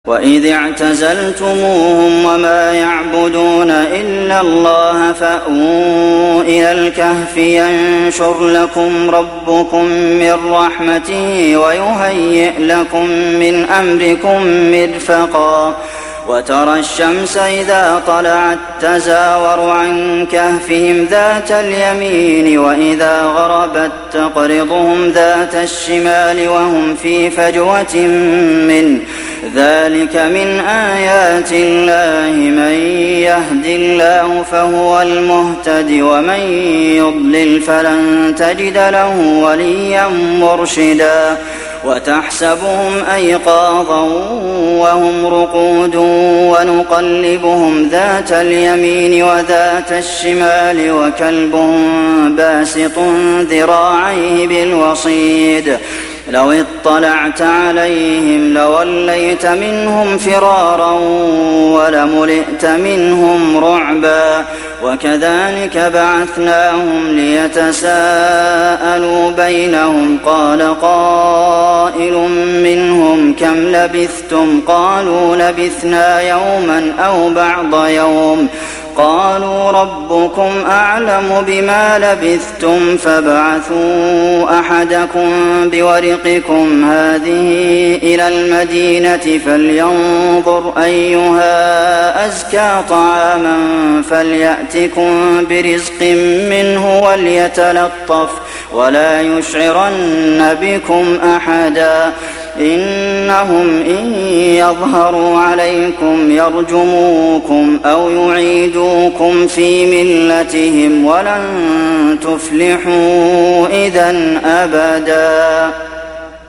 وَإِذِ اعْتَزَلْتُمُوهُمْ وَمَا يَعْبُدُونَ إِلَّا اللَّهَ فَأْوُوا إِلَى الْكَهْفِ يَنشُرْ لَكُمْ رَبُّكُم مِّن رَّحْمَتِهِ وَيُهَيِّئْ لَكُم مِّنْ أَمْرِكُم مِّرْفَقًا وَتَرَى الشَّمْسَ إِذَا طَلَعَت تَّزَاوَرُ عَن كَهْفِهِمْ ذَاتَ الْيَمِينِ وَإِذَا غَرَبَت تَّقْرِضُهُمْ ذَاتَ الشِّمَالِ وَهُمْ فِي فَجْوَةٍ مِّنْهُ ۚ ذَٰلِكَ مِنْ آيَاتِ اللَّهِ ۚ مَن يَهْدِ اللَّهُ فَهُوَ الْمُهْتَدِ ۖ وَمَن يُضْلِلْ فَلَن تَجِدَ لَهُ وَلِيًّا مُّرْشِدًا وَتَحْسَبُهُمْ أَيْقَاظًا وَهُمْ رُقُودٌ وَنُقَلِّبُهُمْ ذَاتَ الْيَمِينِ وَذَاتَ الشِّمَالِ وَكَلْبُهُم بَاسِطٌ ذِرَاعَيْهِ بِالْوَصِيدِ لَوِ اطَّلَعْتَ عَلَيْهِمْ لَوَلَّيْتَ مِنْهُمْ فِرَارًا وَلَمُلِئْتَ مِنْهُمْ رُعْبًا وَكَذَٰلِكَ بَعَثْنَاهُمْ لِيَتَسَاءَلُوا بَيْنَهُمْ قَالَ قَائِلٌ مِّنْهُمْ كَمْ لَبِثْتُمْ ۖ قَالُوا لَبِثْنَا يَوْمًا أَوْ بَعْضَ يَوْمٍ قَالُوا رَبُّكُمْ أَعْلَمُ بِمَا لَبِثْتُمْ فَابْعَثُوا أَحَدَكُم بِوَرِقِكُمْ هَٰذِهِ إِلَى الْمَدِينَةِ فَلْيَنظُرْ أَيُّهَا أَزْكَىٰ طَعَامًا فَلْيَأْتِكُم بِرِزْقٍ مِّنْهُ وَلْيَتَلَطَّفْ وَلَا يُشْعِرَنَّ بِكُمْ أَحَدًا إِنَّهُمْ إِن يَظْهَرُوا عَلَيْكُمْ يَرْجُمُوكُمْ أَوْ يُعِيدُوكُمْ فِي مِلَّتِهِمْ وَلَن تُفْلِحُوا إِذًا أَبَدًا